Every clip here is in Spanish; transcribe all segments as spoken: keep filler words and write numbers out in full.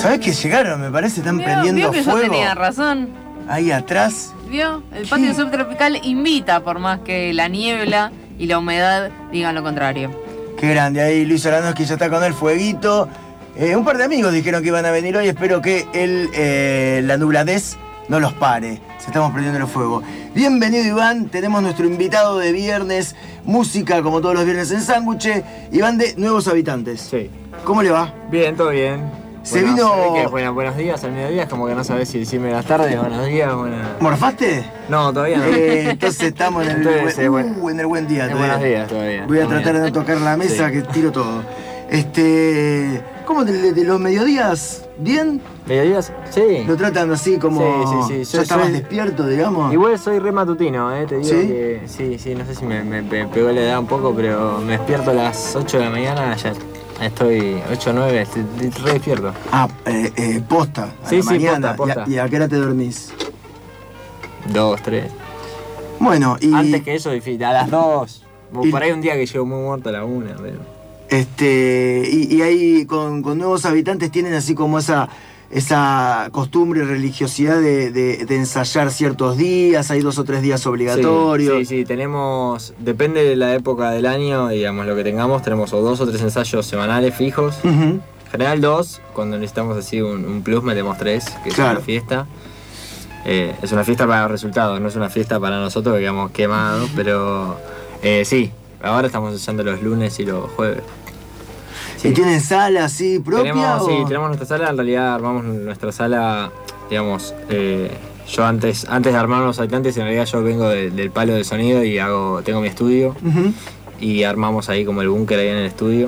¿Sabés que llegaron? Me parece, están ¿Vio? prendiendo ¿Vio que fuego. yo tenía razón? Ahí atrás. ¿Vio? El patio ¿Qué? subtropical invita, por más que la niebla y la humedad digan lo contrario. Qué grande. Ahí Luis Aranowski ya está con el fueguito. Eh, un par de amigos dijeron que iban a venir hoy. Espero que el, eh, la nubladez no los pare. Se estamos prendiendo el fuego. Bienvenido, Iván. Tenemos nuestro invitado de viernes. Música, como todos los viernes en Sándwich. Iván de Nuevos Habitantes. Sí. ¿Cómo le va? Bien, todo bien. Se Bueno, vino... se ve que es buena- buenos días al mediodía, es como que no sabes si decirme las tardes, buenos días, buena... ¿Morfaste? No, todavía no. Eh, entonces estamos en el, Entonces, eh, buen, bueno. uh, en el buen día. Es todavía. buenos días todavía. Voy a Muy tratar de bien. no tocar la mesa, Sí. que tiro todo. Este... ¿Cómo de, de los mediodías? ¿Bien? ¿Mediodías? Sí. Lo tratan así como... Sí, sí, sí. Ya Yo estabas soy- despierto, digamos. Igual soy re matutino, eh, te digo ¿Sí? que... Sí, sí, no sé si me, me- me pegó la edad un poco, pero me despierto a las ocho de la mañana, ya estoy ocho o nueve, estoy re despierto. Ah, eh, eh, posta. A Sí, la sí, mañana. posta, posta. ¿Y a, y a qué hora te dormís? Dos, tres. Bueno, y... Antes que eso, difícil, a las dos. Y- Por ahí un día que llego muy muerto a la una, pero... Este, y, y ahí con, con Nuevos Habitantes tienen así como esa, esa costumbre, religiosidad de, de- de ensayar ciertos días, hay dos o tres días obligatorios. Sí, sí, sí, tenemos, depende de la época del año, digamos, lo que tengamos, tenemos o dos o tres ensayos semanales fijos. Ujú. En general dos, cuando necesitamos así un, un plus metemos tres, que Claro. es una fiesta. Eh, es una fiesta para los resultados, no es una fiesta para nosotros que quedamos quemados, pero eh, sí, ahora estamos ensayando los lunes y los jueves. Sí. ¿Y tienen sala así propia? Tenemos, o- sí, tenemos nuestra sala, en realidad armamos nuestra sala, digamos, eh, yo antes, antes de armar los habitantes, en realidad yo vengo de- del palo de sonido y hago, tengo mi estudio Ujú. y armamos ahí como el búnker ahí en el estudio.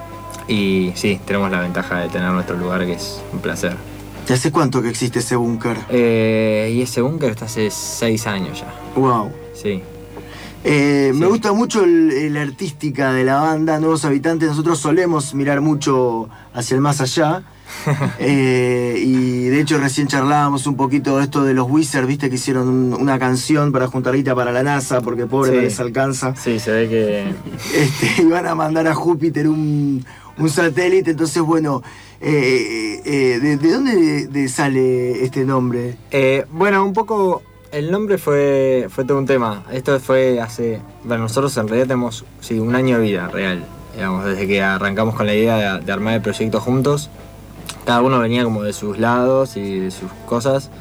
Y sí, tenemos la ventaja de tener nuestro lugar, que es un placer. ¿Y hace cuánto que existe ese búnker? Eh, y ese búnker está hace seis años ya, Wow. sí. Eh, Sí. Me gusta mucho el- el- la artística de la banda Nuevos Habitantes. Nosotros solemos mirar mucho hacia el más allá. Eh, y de hecho recién charlábamos un poquito de esto de los Wizards, viste que hicieron un- una canción para juntar guita para la NASA, porque pobre Sí. no les alcanza. Sí, se ve que... Este, iban a mandar a Júpiter un, un satélite, entonces bueno, eh, eh, ¿de, de dónde de- sale este nombre? Eh, bueno, un poco el nombre fue, fue todo un tema. Esto fue hace... Bueno, nosotros en realidad tenemos sí, un año de vida real. Digamos, desde que arrancamos con la idea de, de armar el proyecto juntos. Cada uno venía como de sus lados y de sus cosas.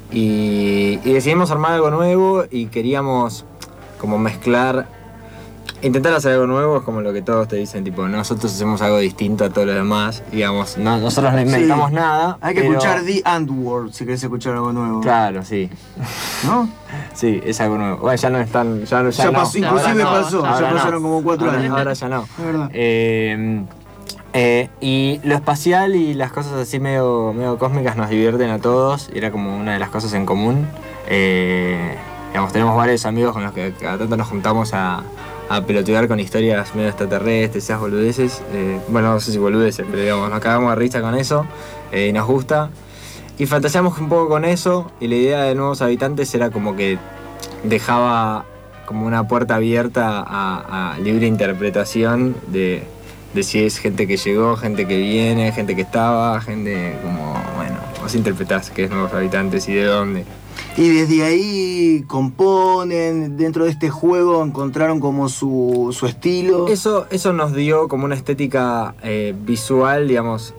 Y, y decidimos armar algo nuevo y queríamos como mezclar... Intentar hacer algo nuevo es como lo que todos te dicen, tipo, nosotros hacemos algo distinto a todo lo demás. Digamos, no, nosotros no inventamos Sí. nada. Hay que pero- escuchar The Antwoord si querés escuchar algo nuevo. Claro, sí. ¿No? Sí, es algo nuevo. Bueno, ya no están. Ya, no- ya, Ya no. pasó, inclusive Ahora no, pasó, ya ahora no. pasaron como cuatro Ahora- años. Ahora ya no. Es verdad. Eh, eh, y lo espacial y las cosas así medio, medio cósmicas nos divierten a todos. Y era como una de las cosas en común. Eh, digamos, tenemos varios amigos con los que cada tanto nos juntamos a, a pelotear con historias medio extraterrestres, esas boludeces. Eh, bueno, no sé si boludeces, pero digamos, nos cagamos de risa con eso eh, y nos gusta. Y fantaseamos un poco con eso, y la idea de Nuevos Habitantes era como que dejaba como una puerta abierta a, a libre interpretación de, de si es gente que llegó, gente que viene, gente que estaba, gente como, bueno, vos interpretás qué es Nuevos Habitantes y de dónde. Y desde ahí componen, dentro de este juego encontraron como su, su estilo. Eso, eso nos dio como una estética eh, visual, digamos,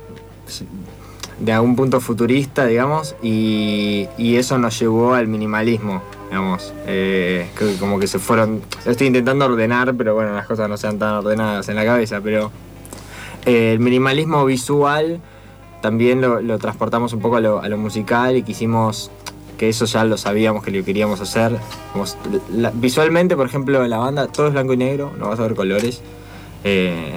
de algún punto futurista, digamos, y, y eso nos llevó al minimalismo, digamos. Eh, creo que como que se fueron... Estoy intentando ordenar, pero bueno, las cosas no sean tan ordenadas en la cabeza, pero eh, el minimalismo visual también lo, lo transportamos un poco a lo, a lo musical y quisimos... que eso ya lo sabíamos que lo queríamos hacer. Como, la, visualmente, por ejemplo, en la banda todo es blanco y negro, no vas a ver colores. Eh,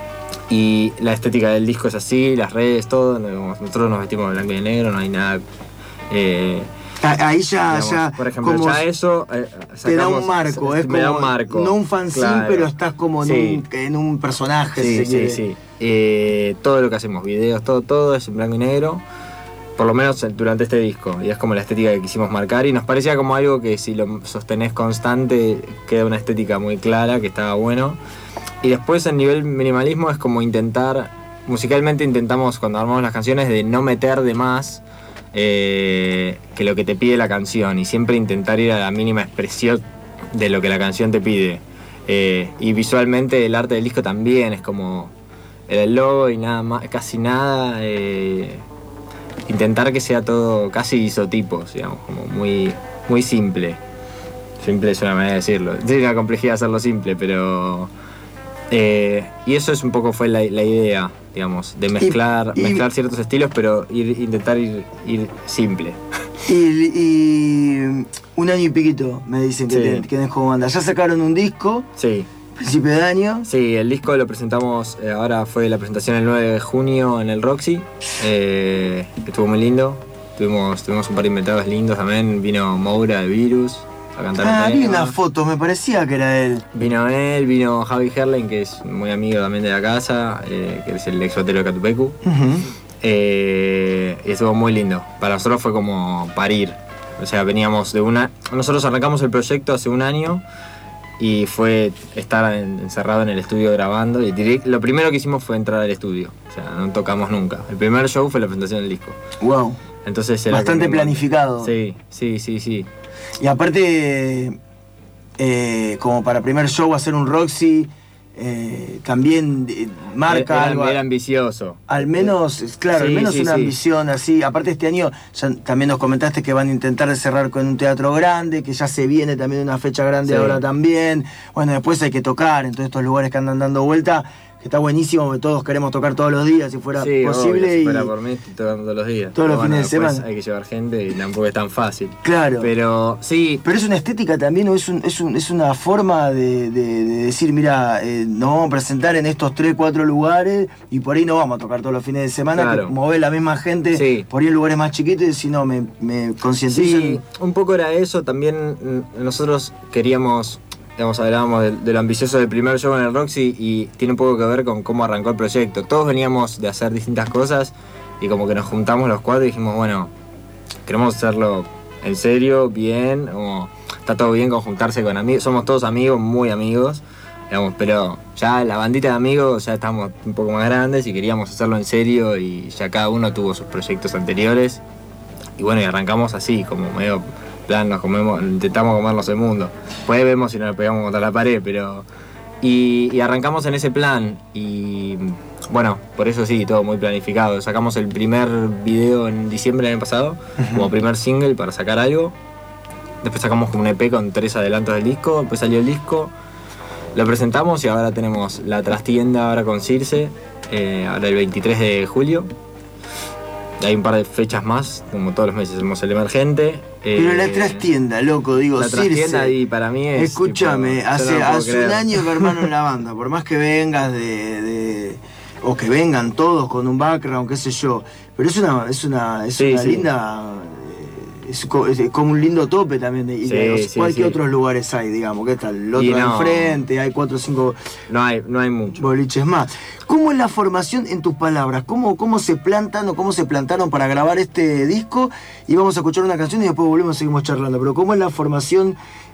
y la estética del disco es así, las redes, todo. Nosotros nos vestimos de blanco y negro, no hay nada. Eh, A- Ahí ya, digamos, ya por ejemplo, como ya eso. Eh, te da sacamos- un marco, es me como da un marco. no un fanzine, claro. pero estás como en, Sí. un, en un personaje. Sí, si se sí, quiere. sí. Eh, todo lo que hacemos, videos, todo, todo es en blanco y negro. Por lo menos durante este disco. Y es como la estética que quisimos marcar. Y nos parecía como algo que si lo sostenés constante, queda una estética muy clara, que estaba bueno. Y después en nivel minimalismo es como intentar musicalmente intentamos, cuando armamos las canciones, de no meter de más eh, que lo que te pide la canción y siempre intentar ir a la mínima expresión de lo que la canción te pide. Eh, y visualmente el arte del disco también es como el logo y nada más, casi nada. Eh, intentar que sea todo casi isotipos, digamos, como muy, muy simple. Simple es una manera de decirlo. Tiene una complejidad hacerlo simple, pero... Eh, y eso es un poco fue la, la idea, digamos, de mezclar, y, y, mezclar ciertos estilos, pero ir, intentar ir, ir simple. Y, y un año y piquito me dicen que, sí. tenés, que tenés como banda. ¿Ya sacaron un disco? Sí. ¿Principio de año? Sí, el disco lo presentamos, eh, ahora fue la presentación el nueve de junio en el Roxy. Eh, estuvo muy lindo. Tuvimos, tuvimos un par de invitados lindos también. Vino Moura de Virus a cantar. Ah, vi unas fotos, me parecía que era él. Vino él, vino Javi Herlein, que es muy amigo también de la casa, eh, que es el ex batero de Catupecu. Uh-huh. Eh, y estuvo muy lindo. Para nosotros fue como parir. O sea, veníamos de una... Nosotros arrancamos el proyecto hace un año y fue estar encerrado en el estudio grabando. Y direct, lo primero que hicimos fue entrar al estudio. O sea, no tocamos nunca. El primer show fue la presentación del disco. Wow. Entonces era bastante como... planificado. Sí, sí, sí, sí. Y aparte, eh, como para primer show hacer un Roxy... Eh, también eh, marca era, algo. Era ambicioso. Al menos, claro, sí, al menos sí, una sí. ambición así. Aparte este año ya también nos comentaste que van a intentar cerrar con un teatro grande, que ya se viene también una fecha grande sí. ahora también. Bueno, después hay que tocar en todos estos lugares que andan dando vuelta, que está buenísimo, que todos queremos tocar todos los días si fuera sí, posible. Obvio, si y fuera por mí, estoy tocando todos los días. Todos los bueno, fines de semana. Hay que llevar gente y tampoco es tan fácil. Claro. Pero sí. Pero es una estética también, o es, un, es, un, es una forma de, de, de decir, mira, eh, nos vamos a presentar en estos tres, cuatro lugares y por ahí no vamos a tocar todos los fines de semana, claro. que mover la misma gente sí. por ahí en lugares más chiquitos y si no, me, me concientizan. Sí, un poco era eso. También nosotros queríamos... Digamos, hablábamos de, de lo ambicioso del primer show en el Roxy y tiene un poco que ver con cómo arrancó el proyecto. Todos veníamos de hacer distintas cosas y como que nos juntamos los cuatro y dijimos, bueno, queremos hacerlo en serio, bien, como está todo bien con juntarse con amigos, somos todos amigos, muy amigos, digamos, pero ya la bandita de amigos ya estamos un poco más grandes y queríamos hacerlo en serio y ya cada uno tuvo sus proyectos anteriores y bueno, y arrancamos así, como medio... plan, nos comemos, intentamos comernos el mundo. Después vemos si nos pegamos contra la pared, pero... Y, y arrancamos en ese plan y... Bueno, por eso sí, todo muy planificado. Sacamos el primer video en diciembre del año pasado, uh-huh. como primer single para sacar algo. Después sacamos como un E P con tres adelantos del disco, después salió el disco. Lo presentamos y ahora tenemos la trastienda ahora con Circe, eh, ahora el veintitrés de julio. Hay un par de fechas más, como todos los meses, tenemos el Emergente. Pero eh, la trastienda, loco, digo, la trastienda Circe, y para mí es... Escúchame, tipo, hace, no hace creer. un año que hermano en la banda, por más que vengas de, de... o que vengan todos con un background, qué sé yo, pero es una, es una, es sí, una sí. linda... Es como un lindo tope también. De, sí, de, sí, ¿Cuál sí. que otros lugares hay, digamos? ¿Qué tal? El otro no, enfrente, hay cuatro o cinco no hay, no hay mucho. boliches más. ¿Cómo es la formación en tus palabras? ¿Cómo, ¿Cómo se plantan o cómo se plantaron para grabar este disco? Y vamos a escuchar una canción y después volvemos y seguimos charlando. Pero ¿cómo es la formación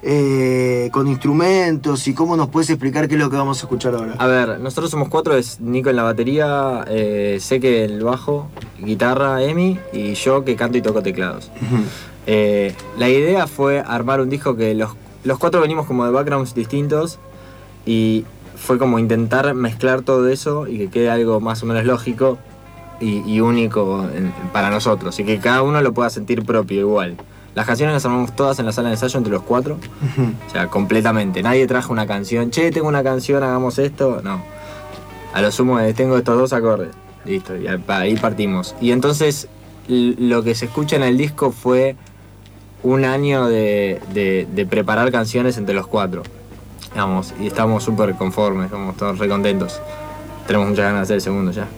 eh, con instrumentos y cómo nos puedes explicar qué es lo que vamos a escuchar ahora? A ver, nosotros somos cuatro, es Nico en la batería, eh, Seque el bajo, guitarra, Emi y yo que canto y toco teclados. Uh-huh. Eh, la idea fue armar un disco que los, los cuatro venimos como de backgrounds distintos y fue como intentar mezclar todo eso y que quede algo más o menos lógico y, y único en, para nosotros y que cada uno lo pueda sentir propio igual. Las canciones las armamos todas en la sala de ensayo entre los cuatro, uh-huh. o sea, completamente. Nadie trajo una canción, che, tengo una canción, hagamos esto, no. A lo sumo eh, tengo estos dos acordes, listo, y ahí partimos. Y entonces lo que se escucha en el disco fue un año de, de, de preparar canciones entre los cuatro, digamos, y estamos súper conformes, estamos todos re contentos. Tenemos muchas ganas de hacer el segundo ya.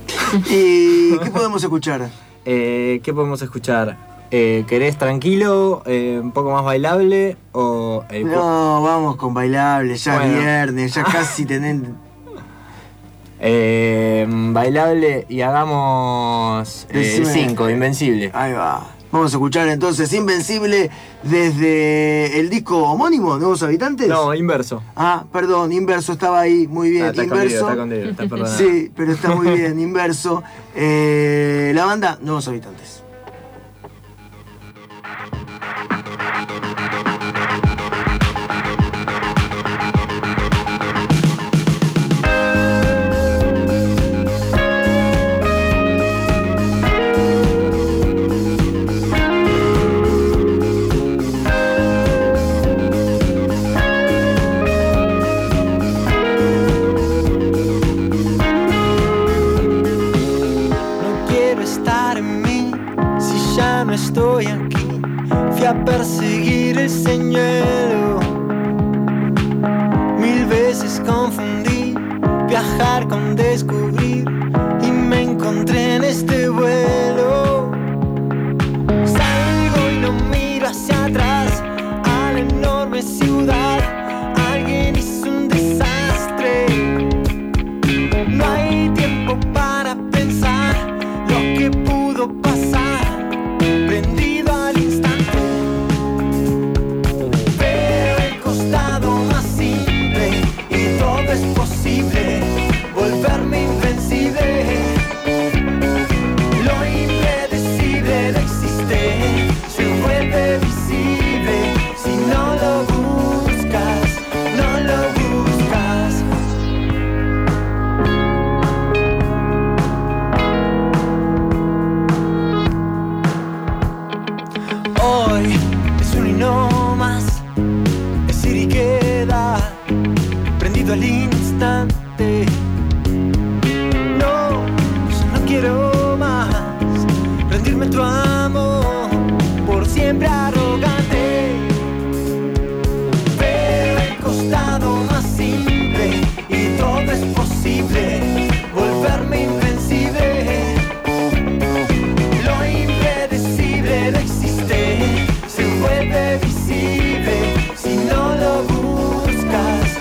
¿Y qué podemos escuchar? Eh, ¿Qué podemos escuchar? Eh, ¿Querés tranquilo, eh, un poco más bailable o...? El no, vamos con bailable, ya bueno. Viernes, ya casi tenés... Eh, bailable y hagamos el cinco, Invencible. Ahí va. Vamos a escuchar entonces Invencible desde el disco homónimo, Nuevos Habitantes. No, Inverso. Ah, perdón, Inverso estaba ahí, muy bien. Ah, está Inverso. escondido, está escondido, está perdonado. Sí, pero está muy bien, Inverso. Eh, la banda, Nuevos Habitantes. Estoy aquí, fui a perseguir el señuelo. Mil veces confundí viajar con descubrir y me encontré en este vuelo. Salgo y no miro hacia atrás a la enorme ciudad. Alguien hizo un desastre. No hay tiempo para pensar lo que pudo pasar. Prendido al instante, veo el costado más simple y todo es posible, volverme invencible. Lo impredecible no existe, se vuelve visible si no lo buscas, no lo buscas. Hoy es un y no más, es ir y queda, prendido al instante. No, yo no quiero más rendirme en tu amor, por siempre arrogante. Veo el costado más simple y todo es posible, volverme invencible. Lo impredecible no existe, se vuelve visible si no lo buscas.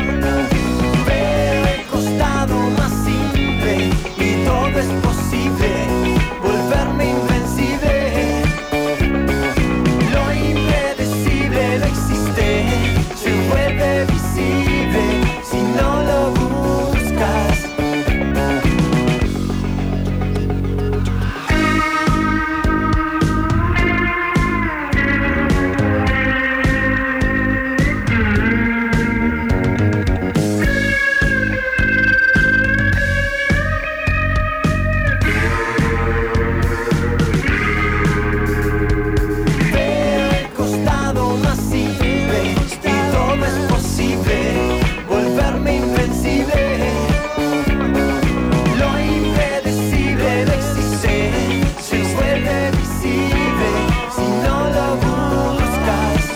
Veo el costado más simple y todo es posible, volverme invencible. Lo impredecible no existe, se vuelve visible si no lo buscas. Veo el costado más simple y todo es posible, volverme invencible. Lo impredecible no existe, se vuelve visible si no lo buscas.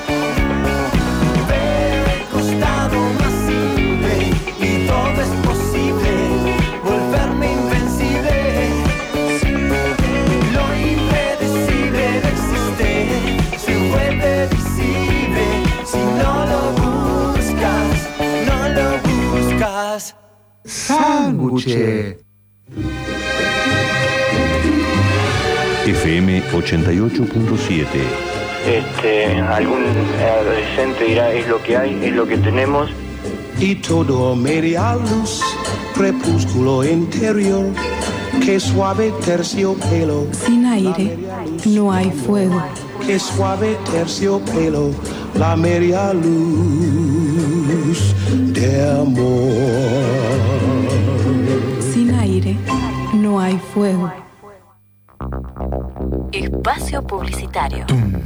Veo el costado más simple y todo es posible, volverme invencible. Lo impredecible no existe, se vuelve visible si no lo buscas, no lo buscas. Sándwich. F M ochenta y ocho punto siete. Este, algún adolescente dirá, es lo que hay, es lo que tenemos. Y todo media luz, crepúsculo interior, qué suave terciopelo. Sin aire no hay fuego. Qué suave terciopelo, la media luz de amor. Sin aire no hay fuego. Espacio publicitario.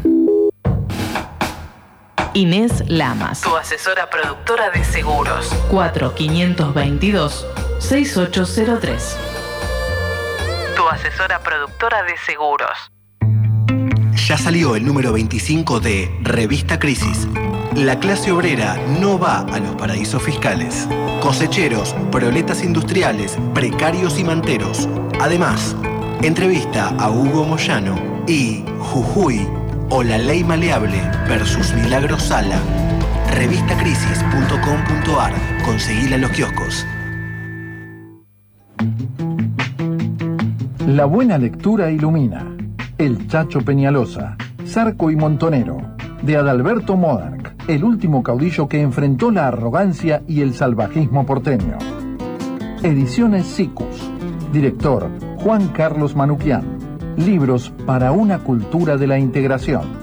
Inés Lamas, tu asesora productora de seguros. cuatro quinientos veintidós sesenta y ocho cero tres. Tu asesora productora de seguros. Ya salió el número veinticinco de Revista Crisis. La clase obrera no va a los paraísos fiscales. Cosecheros, proletas industriales, precarios y manteros. Además, entrevista a Hugo Moyano y Jujuy o La Ley Maleable versus Milagros Sala. revista crisis punto com punto ar. Conseguila en los kioscos. La buena lectura ilumina. El Chacho Peñalosa, Zarco y Montonero, de Adalberto Modarc, el último caudillo que enfrentó la arrogancia y el salvajismo porteño. Ediciones Sicus, director Juan Carlos Manuquian. Libros para una cultura de la integración.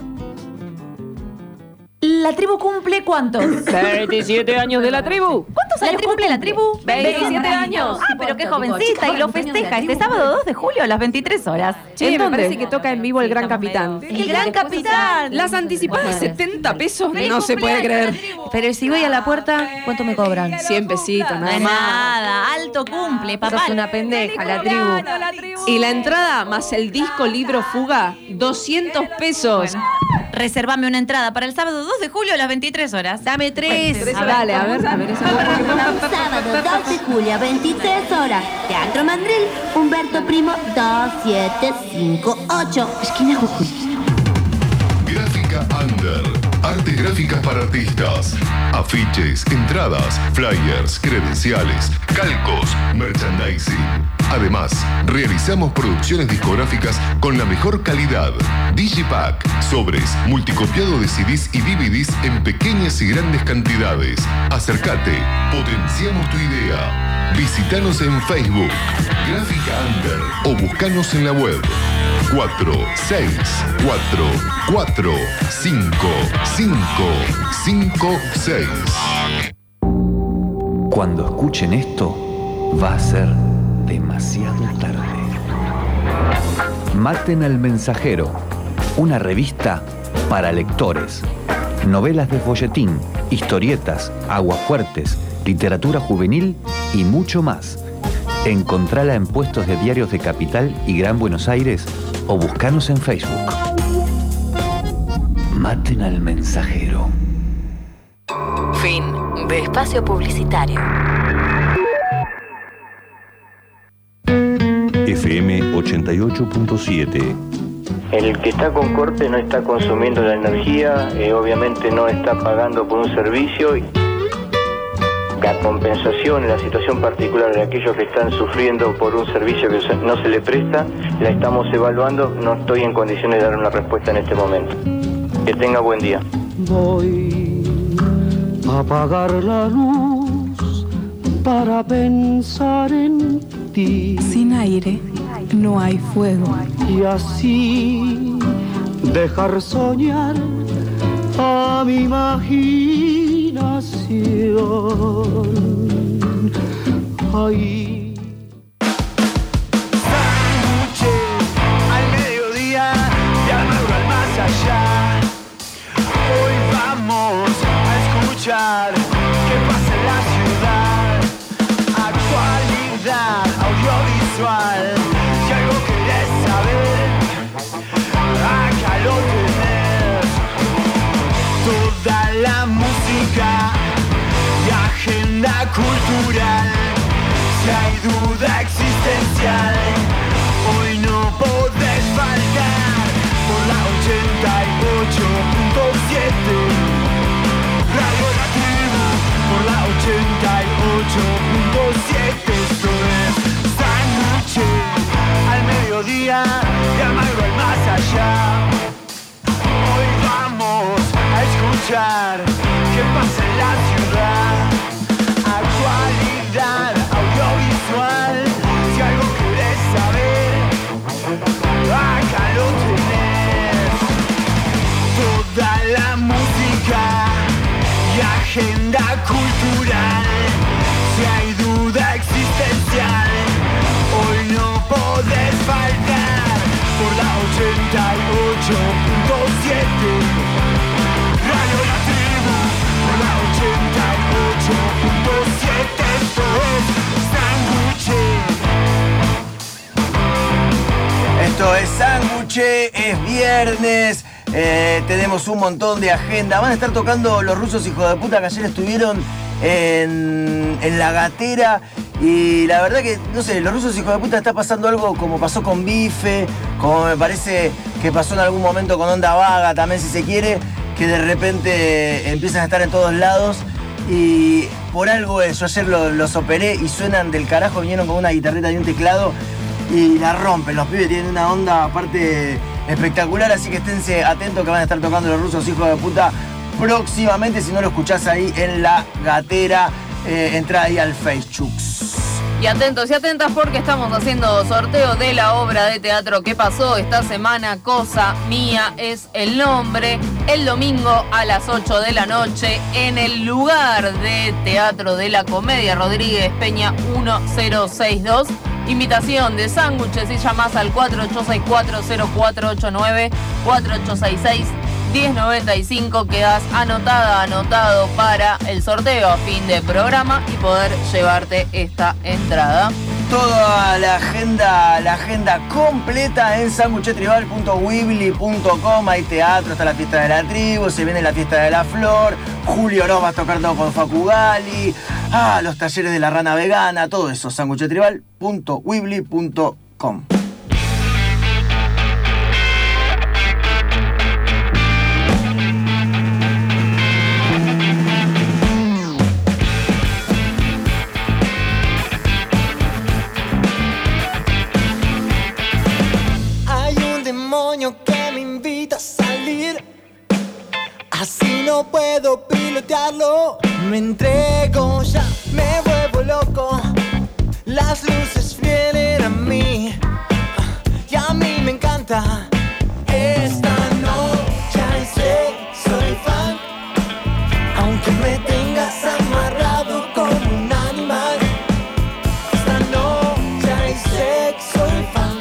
¿La tribu cumple cuántos? veintisiete años de la tribu. ¿Cuántos años cumple la tribu? veintisiete años. Ah, pero qué jovencita. Y lo festeja este sábado dos de julio a las veintitrés horas. Che, me parece que toca en vivo el Gran Capitán. ¡El Gran Capitán! Las anticipadas setenta pesos. No se puede creer. Pero si voy a la puerta, ¿cuánto me cobran? cien pesitos, nada más. Nada, alto cumple, papá. Sos una pendeja, la tribu. Y la entrada más el disco libro fuga, doscientos pesos. Bueno, reservame una entrada para el sábado dos de julio a las veintitrés horas. Dame tres. A dale, a ver, a ver. Esa Sábado dos de julio, veintitrés horas. Teatro Mandril, Humberto Primo, dos siete cinco ocho. Esquina Jujuy. Gráfica Under. Artes gráficas para artistas. Afiches, entradas, flyers, credenciales, calcos, merchandising. Además, realizamos producciones discográficas con la mejor calidad. Digipack, sobres, multicopiado de C Ds y D V Ds en pequeñas y grandes cantidades. Acércate, potenciamos tu idea. Visítanos en Facebook, Gráfica Under, o buscanos en la web. cuatro seis cuatro cuatro cinco cinco cinco seis. Cuando escuchen esto, va a ser demasiado tarde. Maten al mensajero, una revista para lectores. Novelas de folletín, historietas, aguafuertes, literatura juvenil y mucho más. Encontrala en puestos de diarios de Capital y Gran Buenos Aires o buscanos en Facebook. Maten al mensajero. Fin de espacio publicitario. F M ochenta y ocho punto siete. El que está con corte no está consumiendo la energía, eh, obviamente no está pagando por un servicio. La compensación en la situación particular de aquellos que están sufriendo por un servicio que no se le presta, la estamos evaluando, no estoy en condiciones de dar una respuesta en este momento. Que tenga buen día. Voy a apagar la luz para pensar en ti. Sin aire no hay fuego. Y así dejar soñar a mi imaginación. Ahí. Sándwiches al mediodía y al maduro al más allá. Hoy vamos a escuchar qué pasa en la ciudad. Actualidad audiovisual. Si algo querés saber, acá lo tenés. Toda la música y agenda cultural. Si hay duda existencial, hoy no podés faltar. Por la ochenta y ocho punto siete Radio La Tribu. Por la ochenta y ocho punto siete. Esto es Sándwiches al mediodía y al magro al más allá. Hoy vamos a escuchar qué pasa en la ciudad. Actualidad audiovisual. Si algo querés saber, acá lo tenés. Toda la música y agenda cultural. Si hay duda existencial, hoy no podés faltar. Por la ochenta y ocho punto siete Radio La Tribu. Por la ochenta y ocho punto siete. Esto es Sándwiches. Esto es Sándwiches, es viernes, eh, tenemos un montón de agenda. Van a estar tocando los rusos hijos de puta que ayer estuvieron en, en La Gatera. Y la verdad que, no sé, los rusos hijos de puta está pasando algo como pasó con Bife, como me parece que pasó en algún momento con Onda Vaga también, si se quiere, que de repente empiezan a estar en todos lados. Y por algo eso, ayer los, los operé y suenan del carajo, vinieron con una guitarrita y un teclado y la rompen. Los pibes tienen una onda aparte espectacular, así que esténse atentos que van a estar tocando los rusos hijos de puta próximamente. Si no lo escuchás ahí en La Gatera, eh, entrá ahí al Facebook. Y atentos y atentas porque estamos haciendo sorteo de la obra de teatro que pasó esta semana, Cosa Mía es el nombre, el domingo a las ocho de la noche en el lugar de Teatro de la Comedia Rodríguez Peña mil sesenta y dos. Invitación de sándwiches y llamás al cuatro ocho seis cuatro cero cuatro ocho nueve, cuatro ocho seis seis diez noventa y cinco. Quedás anotada, anotado para el sorteo a fin de programa y poder llevarte esta entrada. Toda la agenda, la agenda completa en sanguchetribal punto weebly punto com. Hay teatro, está la fiesta de la tribu, se viene la fiesta de la flor, Julio Oroz va a tocar todo con Facu Gali, ah, los talleres de la rana vegana, todo eso, sanguchetribal punto weebly punto com. Que me invita a salir, así no puedo pilotearlo. Me entrego, ya me vuelvo loco. Las luces vienen a mí y a mí me encanta. Esta noche sé, soy fan, aunque me tengas amarrado como un animal. Esta noche sé, soy fan.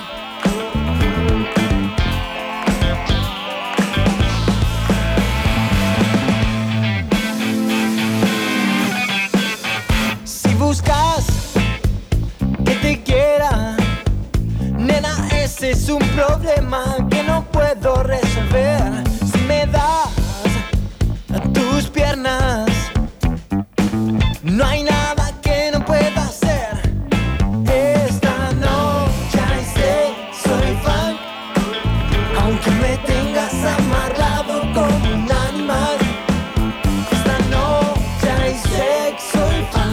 Buscas que te quiera, nena, ese es un problema que no puedo resolver. Si me das tus piernas, no hay nada que no pueda hacer. Esta noche sé, soy fan, aunque me tengas amarrado como un animal. Esta noche sé, soy fan.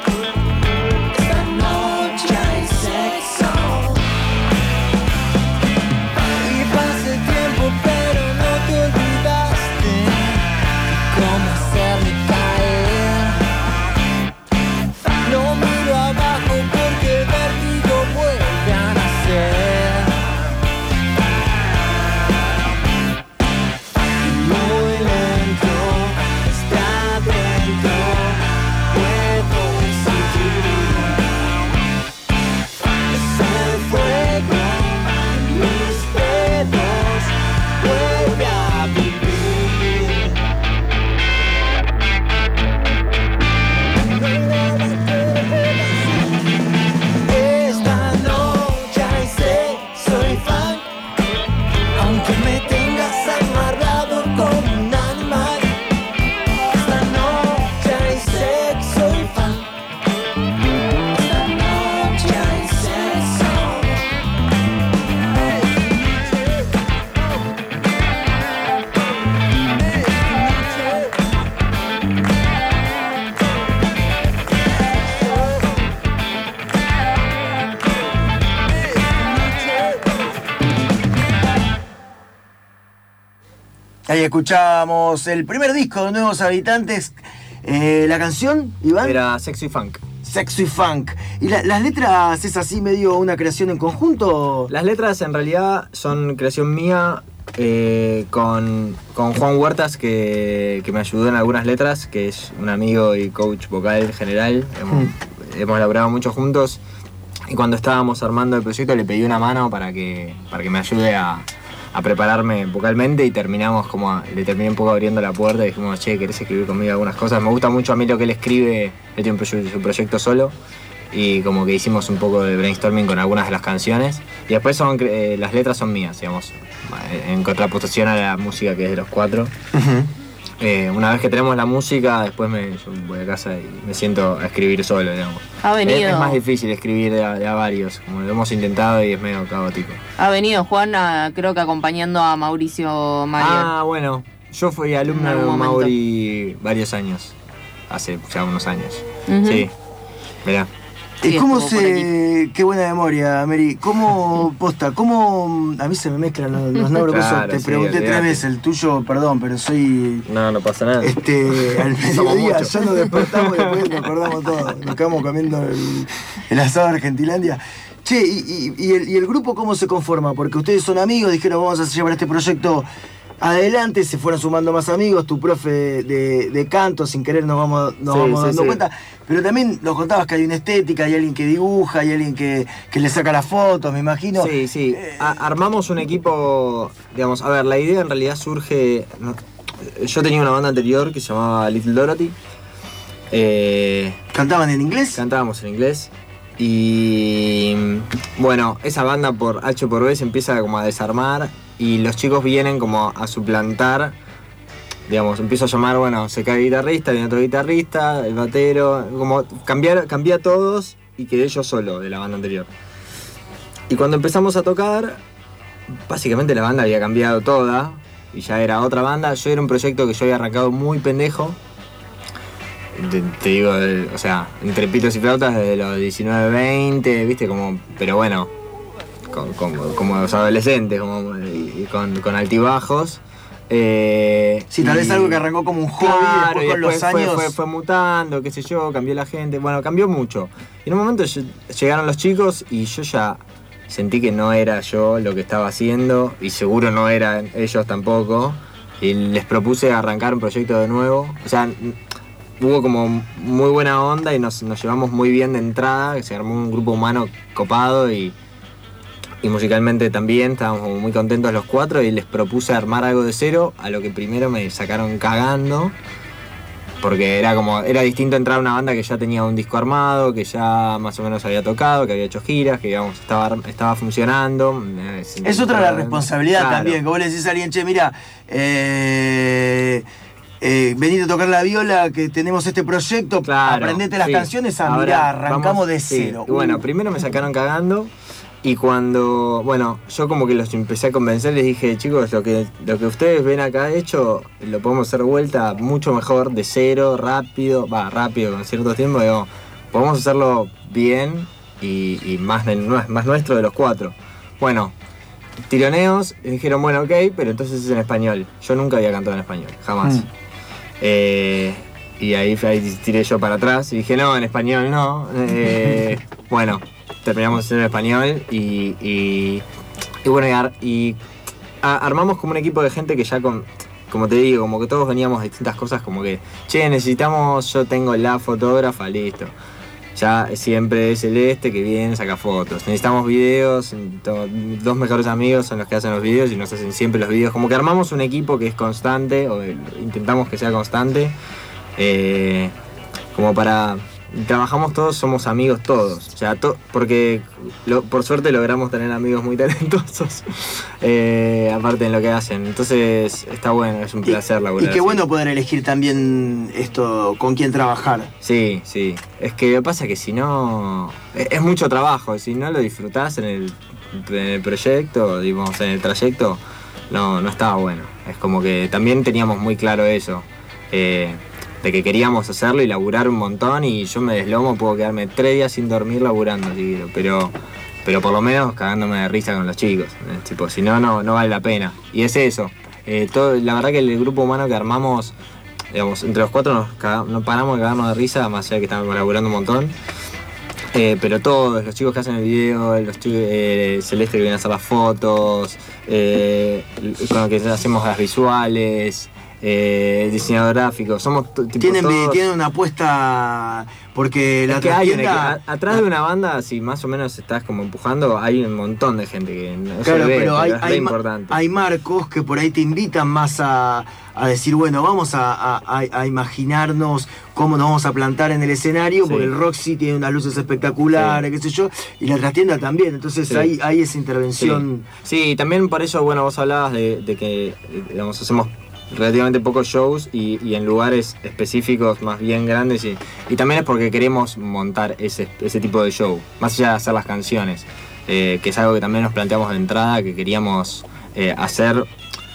Ahí escuchábamos el primer disco de Nuevos Habitantes. Eh, la canción, Iván, era Sexy Funk. Sexy Funk. ¿Y la, las letras es así medio una creación en conjunto? Las letras en realidad son creación mía eh, con, con Juan Huertas, que, que me ayudó en algunas letras, que es un amigo y coach vocal general. Hemos, mm. hemos laburado mucho juntos. Y cuando estábamos armando el proyecto le pedí una mano para que, para que me ayude a, a prepararme vocalmente, y terminamos como a, le terminé un poco abriendo la puerta y dijimos, che, ¿querés escribir conmigo algunas cosas? Me gusta mucho a mí lo que él escribe, él tiene un proyecto, su proyecto solo, y como que hicimos un poco de brainstorming con algunas de las canciones, y después son eh, las letras son mías, digamos, en contraposición a la música que es de los cuatro. Uh-huh. Eh, una vez que tenemos la música, después me yo voy a casa y me siento a escribir solo, digamos. Ha venido. Es, es más difícil escribir de a, de a varios, como lo hemos intentado y es medio caótico. Ha venido Juan, a, creo que acompañando a Mauricio María. Ah, bueno, yo fui alumno de Mauri varios años, hace ya unos años. Uh-huh. Sí, mirá. ¿Y Sí, cómo estuvo por se...? Qué buena memoria, Mary. ¿Cómo, posta, cómo... A mí se me mezclan los, los nombres, por eso Claro, te sí, pregunté tres olvídate. veces, el tuyo, perdón, pero soy... No, no pasa nada. Este, al Somos mediodía muchos. ya nos despertamos y después nos acordamos todo. Nos quedamos comiendo el, el asado de Argentilandia. Che, y, y- y el, ¿y el grupo cómo se conforma? Porque ustedes son amigos, dijeron vamos a llevar este proyecto adelante, se fueron sumando más amigos, tu profe de, de canto, sin querer nos vamos, nos Sí, vamos sí, dando sí. cuenta. Pero también nos contabas que hay una estética, hay alguien que dibuja, hay alguien que, que le saca las fotos, me imagino. Sí, sí. A- armamos un equipo, digamos, a ver, la idea en realidad surge... no, yo tenía una banda anterior que se llamaba Little Dorothy. Eh, ¿Cantaban en inglés? Cantábamos en inglés. Y bueno, esa banda por H por B se empieza como a desarmar y los chicos vienen como a suplantar, digamos, empiezo a llamar, bueno, se cae el guitarrista, viene otro guitarrista, el batero, como cambiar, cambié a todos y quedé yo solo de la banda anterior. Y cuando empezamos a tocar, básicamente la banda había cambiado toda y ya era otra banda. Yo era un proyecto que yo había arrancado muy pendejo. Te, te digo, de- o sea, entre pitos y flautas desde los diecinueve, veinte, viste, como, pero bueno, con- con- como los adolescentes, como, y, y con, con altibajos. Eh, Sí, tal y- vez algo que arrancó como un hobby, Claro, después y con los después fue, años... fue, fue mutando, qué sé yo, cambió la gente, bueno, cambió mucho. Y en un momento lle- llegaron los chicos y yo ya sentí que no era yo lo que estaba haciendo y seguro no eran ellos tampoco. Y les propuse arrancar un proyecto de nuevo. O sea, n- hubo como muy buena onda y nos, nos llevamos muy bien de entrada, que se armó un grupo humano copado y, y musicalmente también, estábamos como muy contentos los cuatro y les propuse armar algo de cero, a lo que primero me sacaron cagando, porque era como, era distinto entrar a una banda que ya tenía un disco armado, que ya más o menos había tocado, que había hecho giras, que digamos estaba, estaba funcionando. eh, Es otra la Claro. responsabilidad también, que vos le decís a alguien, che, mira, eh, eh, venite a tocar la viola, que tenemos este proyecto, Claro, aprendete las sí. canciones, a Ahora, mirá, arrancamos vamos- de sí. cero. Y bueno, Uh. primero me sacaron cagando y cuando, bueno, yo como que los empecé a convencer, les dije, chicos, lo que, lo que ustedes ven acá hecho, lo podemos hacer vuelta mucho mejor, de cero, rápido, va, rápido, con cierto tiempo, digo, podemos hacerlo bien y, y más, de- más nuestro de los cuatro. Bueno, tironeos, y dijeron, bueno, ok, pero entonces es en español. Yo nunca había cantado en español, jamás. Mm. Eh, y ahí, ahí tiré yo para atrás y dije, no, en español no. Eh, bueno, terminamos haciendo en español y, y, y bueno, y, ar- y a- armamos como un equipo de gente que ya con, como te digo, como que todos veníamos de distintas cosas, como que, che, necesitamos, yo tengo la fotógrafa, listo. Ya siempre es el este que viene, saca fotos. Necesitamos videos, to- dos mejores amigos son los que hacen los videos y nos hacen siempre los videos. Como que armamos un equipo que es constante, o el- intentamos que sea constante, eh, como para... Trabajamos todos, somos amigos todos. O sea, to- porque lo- por suerte logramos tener amigos muy talentosos, eh, aparte en lo que hacen. Entonces está bueno, es un placer laburar. Y qué así. bueno poder elegir también esto, con quién trabajar. Sí, sí. Es que lo que pasa es que si no... Es, es mucho trabajo. Si no lo disfrutás en el, en el proyecto, digamos, en el trayecto, no, no estaba bueno. Es como que también teníamos muy claro eso. eh, de que queríamos hacerlo y laburar un montón y yo me deslomo, puedo quedarme tres días sin dormir laburando, si quiero, pero, pero por lo menos cagándome de risa con los chicos. eh, Tipo, si no, no, no vale la pena. Y es eso. Eh, todo, la verdad que el grupo humano que armamos, digamos, entre los cuatro nos, caga- no paramos de cagarnos de risa, más allá de que estamos laburando un montón. Eh, pero todos, los chicos que hacen el video, los chicos, eh, Celeste que viene a hacer las fotos, eh, con lo que hacemos las visuales, eh, diseñador gráfico, somos t- tipo Tienen, todos... tienen una apuesta, porque la Es que hay un trastienda- equi- a- atrás de una banda, si más o menos estás como empujando, hay un montón de gente que no se Claro, ve, pero hay, es re hay, ma- importante. hay marcos que por ahí te invitan más a, a decir, bueno, vamos a, a- a- a imaginarnos cómo nos vamos a plantar en el escenario, Sí. porque el Roxy tiene unas luces espectaculares, qué sé yo, y la trastienda también, entonces Sí. hay, hay esa intervención. Sí. Sí, también por eso, bueno, vos hablabas de, de que, eh, digamos, hacemos relativamente pocos shows y, y en lugares específicos más bien grandes y, y también es porque queremos montar ese, ese tipo de show, más allá de hacer las canciones, eh, que es algo que también nos planteamos de entrada, que queríamos eh, hacer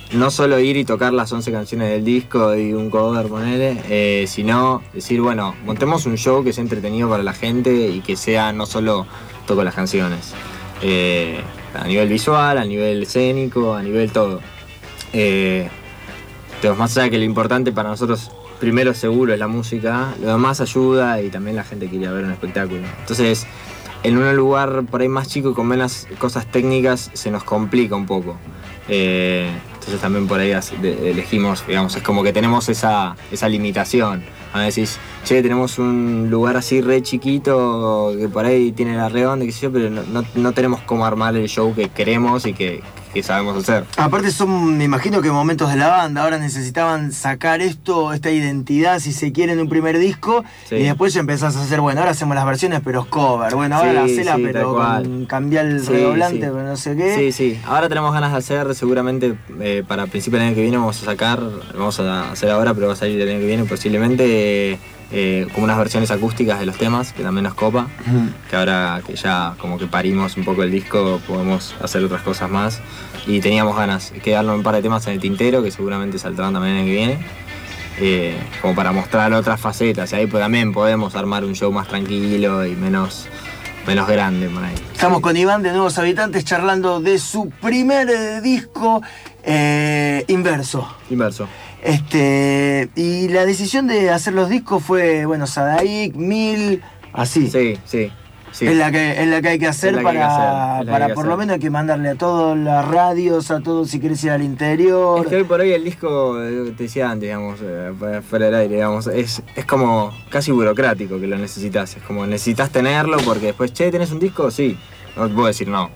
no solo ir y tocar las once canciones del disco y un cover, ponele, eh, sino decir, bueno, montemos un show que sea entretenido para la gente y que sea no solo toco las canciones. Eh, a nivel visual, a nivel escénico, a nivel todo. Eh, entonces, más allá que lo importante para nosotros, primero seguro es la música, lo demás ayuda y también la gente quiere ver un espectáculo. Entonces, en un lugar por ahí más chico y con menos cosas técnicas se nos complica un poco. Eh, entonces también por ahí elegimos, digamos, es como que tenemos esa, esa limitación. A veces, che, tenemos un lugar así re chiquito que por ahí tiene la redonda, qué sé yo, pero no, no, no tenemos cómo armar el show que queremos y que, que sabemos hacer. Aparte son, me imagino que momentos de la banda, ahora necesitaban sacar esto, esta identidad, si se quiere, en un primer disco, sí. Y después ya empezás a hacer, bueno, ahora hacemos las versiones, pero es cover, bueno, ahora sí, la hacela, sí, pero con cambiar el sí, redoblante, sí. pero no sé qué. Sí, sí, ahora tenemos ganas de hacer, seguramente eh, para principios del año que viene vamos a sacar, vamos a hacer ahora, pero va a salir el año que viene posiblemente, eh, eh, como unas versiones acústicas de los temas, que también nos copa, uh-huh. Que ahora que ya como que parimos un poco el disco, podemos hacer otras cosas más. Y teníamos ganas de quedarnos un par de temas en el tintero, que seguramente saldrán también el año que viene, eh, como para mostrar otras facetas. Y ahí pues, también podemos armar un show más tranquilo y menos, menos grande por ahí. Estamos sí. con Iván de Nuevos Habitantes charlando de su primer eh, disco, eh, Inverso. Inverso. Este, y la decisión de hacer los discos fue, bueno, Sadaik, Mil, así. Sí, sí. Sí. Es, la que, es la que hay que hacer para, que hacer, para por hacer. Lo menos hay que mandarle a todas las radios, a todos si querés ir al interior. Es que hoy por hoy el disco, te decía antes, digamos, fuera del aire, digamos, es, es como casi burocrático que lo necesitas. Es como necesitas tenerlo porque después, che, ¿tenés un disco? Sí. No te puedo decir no.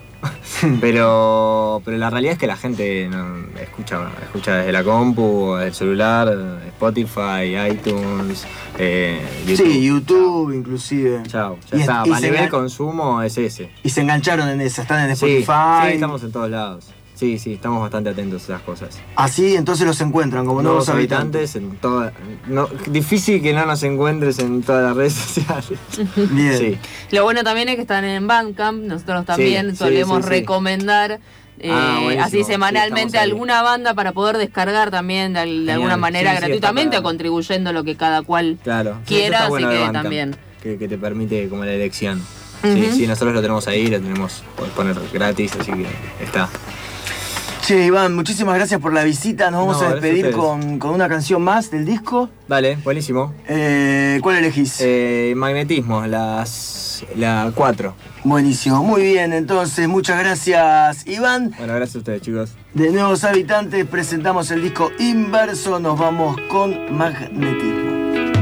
pero, pero la realidad es que la gente no, escucha, escucha desde la compu, desde el celular, Spotify, iTunes, eh, YouTube. Sí, YouTube, chao. Inclusive. Chao, ya y está. Es, a nivel engan... consumo es ese. Y se engancharon en esa, están en Spotify. Sí, sí, estamos en todos lados. Sí, sí, estamos bastante atentos a esas cosas. Así, entonces los encuentran como nuevos, nuevos habitantes. habitantes en toda, no, difícil que no nos encuentres en todas las redes sociales. Bien. Sí. Lo bueno también es que están en Bandcamp. Nosotros también sí, solemos sí, sí, recomendar eh, ah, así semanalmente sí, alguna banda para poder descargar también de, de Genial. alguna manera sí, gratuitamente sí, o contribuyendo lo que cada cual claro. quiera. Sí, bueno así que Bandcamp, también. Que, que te permite como la elección. Uh-huh. Sí, sí, nosotros lo tenemos ahí, lo tenemos, podés poner gratis, así que está. Che, Iván, muchísimas gracias por la visita. Nos vamos no, a despedir con, con una canción más del disco. Dale, buenísimo. Eh, ¿Cuál elegís? Eh, Magnetismo, las, la cuatro. Buenísimo, muy bien. Entonces, muchas gracias, Iván. Bueno, gracias a ustedes, chicos. De Nuevos Habitantes presentamos el disco Inverso. Nos vamos con Magnetismo.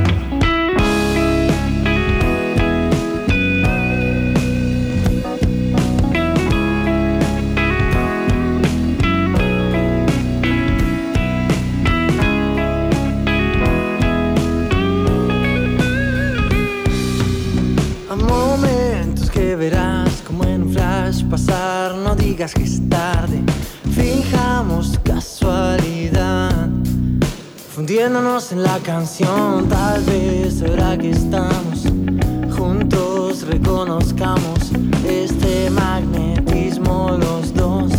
Pasar, no digas que es tarde, fijamos casualidad, fundiéndonos en la canción. Tal vez ahora que estamos juntos reconozcamos este magnetismo los dos.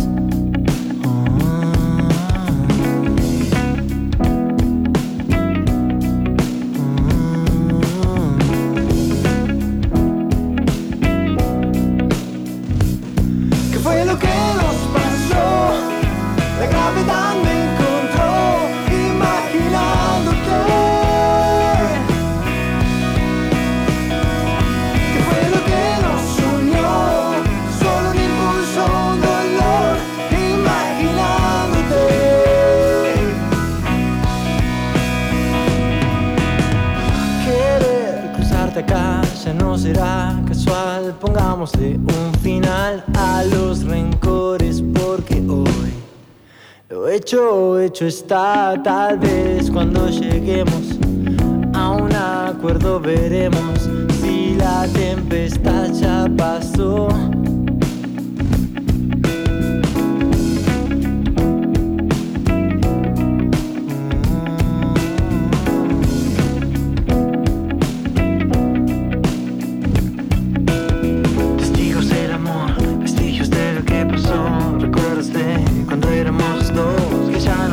Fue lo que nos pasó, la gravedad me encontró imaginándote. ¿Qué fue lo que nos unió? Solo un impulso, un dolor, imaginándote. Querer cruzarte acá ya no será casual, pongámosle un final a los rencores porque hoy lo hecho, hecho está. Tal vez cuando lleguemos a un acuerdo veremos si la tempestad ya pasó. Recuerdos de cuando éramos dos, que ya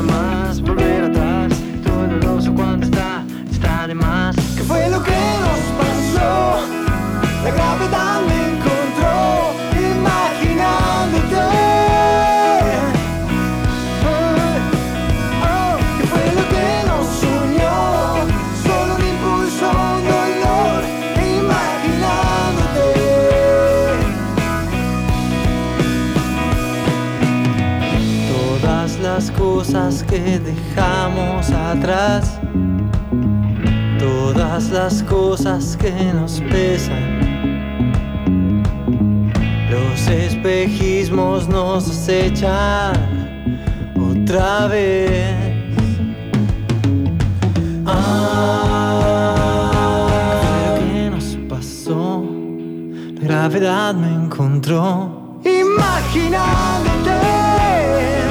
cosas que dejamos atrás, todas las cosas que nos pesan. Los espejismos nos acechan otra vez. Ah, ¿qué nos pasó? La gravedad me encontró. Imaginándote